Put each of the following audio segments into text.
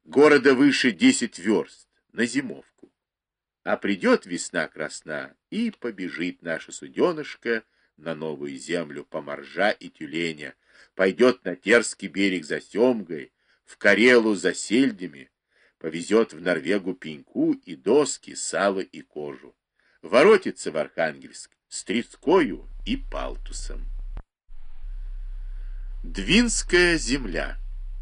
Города выше 10 верст, на зимовку. А придет весна красна, и побежит наша суденышко на новую землю по моржа и тюленя, пойдет на Терский берег за семгой, в Карелу за сельдями, повезет в Норвегу пеньку и доски, сало и кожу. Воротится в Архангельск с трескою и палтусом. Двинская земля.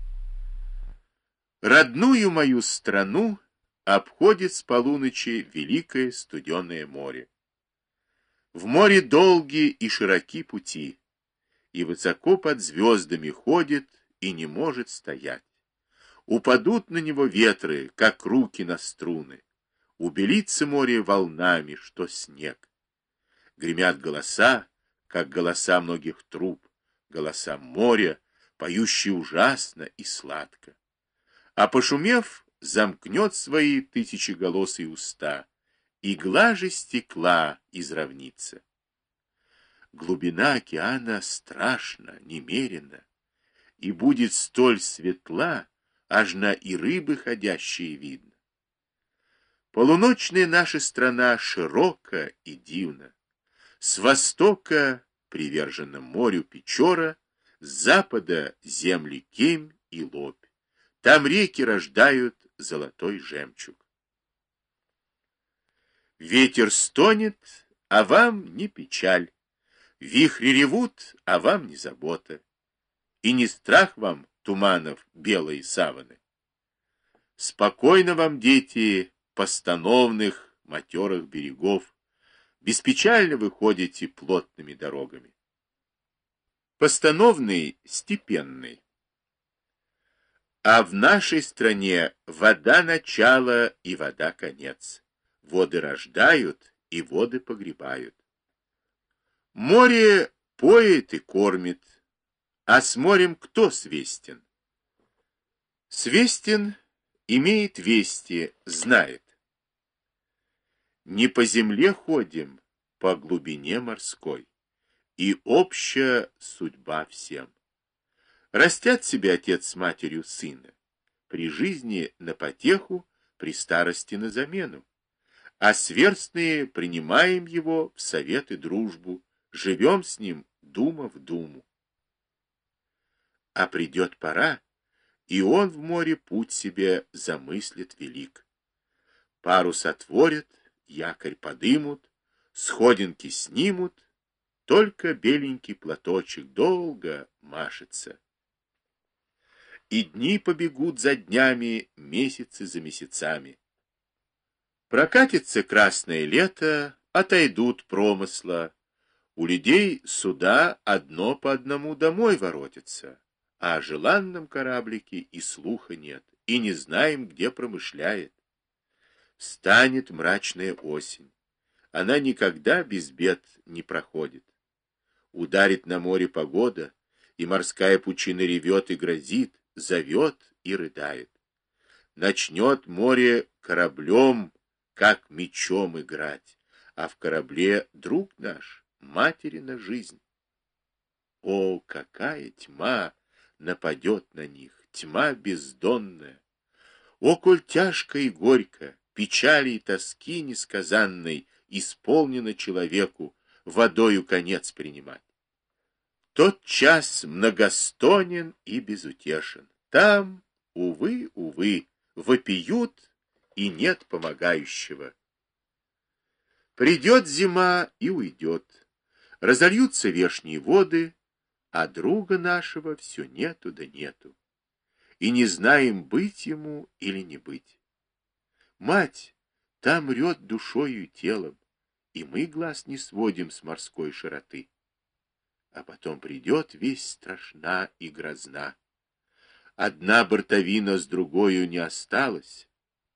Родную мою страну обходит с полуночи великое студеное море. В море долгие и широки пути, и высоко под звездами ходит и не может стоять. Упадут на него ветры, как руки на струны, убелится море волнами, что снег. Гремят голоса, как голоса многих труб, голоса моря, поющие ужасно и сладко. А пошумев, замкнет свои тысячеголосые уста, игла же стекла изравнится. Глубина океана страшна, немерена, и будет столь светла, аж на и рыбы ходящие видно. Полуночная наша страна широка и дивна. С востока привержена морю Печора, с запада земли Кемь и Лобь. Там реки рождают золотой жемчуг. Ветер стонет, а вам не печаль. Вихри ревут, а вам не забота. И не страх вам туманов белые саваны. Спокойно вам, дети, постановных матерых берегов. Беспечально вы ходите плотными дорогами. Постановный, степенный. А в нашей стране вода начало и вода конец. Воды рождают и воды погребают. Море поет и кормит, а с морем кто свестен? Свестен имеет вести, знает. Не по земле ходим, по глубине морской, и общая судьба всем. Растят себе отец с матерью сына, при жизни на потеху, при старости на замену, а сверстные принимаем его в совет и дружбу, живем с ним дума в думу. А придет пора, и он в море путь себе замыслит велик. Парус отворят, якорь подымут, сходинки снимут, только беленький платочек долго машется. И дни побегут за днями, месяцы за месяцами. Прокатится красное лето, отойдут промысла. У людей суда одно по одному домой воротятся, а о желанном кораблике и слуха нет, и не знаем, где промышляет. Станет мрачная осень. Она никогда без бед не проходит. Ударит на море погода, и морская пучина ревет и грозит, зовет и рыдает. Начнет море кораблем, как мечом играть, а в корабле друг наш, материна жизнь. О, какая тьма нападет на них, тьма бездонная! О, коль тяжко и горько, печали и тоски несказанной исполнено человеку водою конец принимать. Тот час многостонен и безутешен. Там, увы, увы, вопиют, и нет помогающего. Придет зима и уйдет. Разольются вешние воды, а друга нашего все нету да нету. И не знаем, быть ему или не быть. Мать там мрет душою и телом, и мы глаз не сводим с морской широты. А потом придет весть страшна и грозна. Одна бортовина с другою не осталась,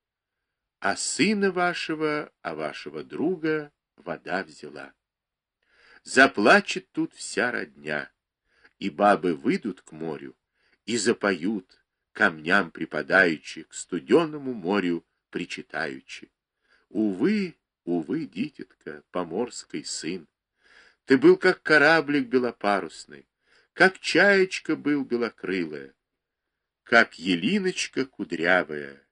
а сына вашего, а вашего друга вода взяла. Заплачет тут вся родня, и бабы выйдут к морю и запоют, камням припадаючи, к студенному морю причитаючи. Увы, увы, дитятка, поморский сын, ты был как кораблик белопарусный, как чаечка был белокрылая. как елиночка кудрявая,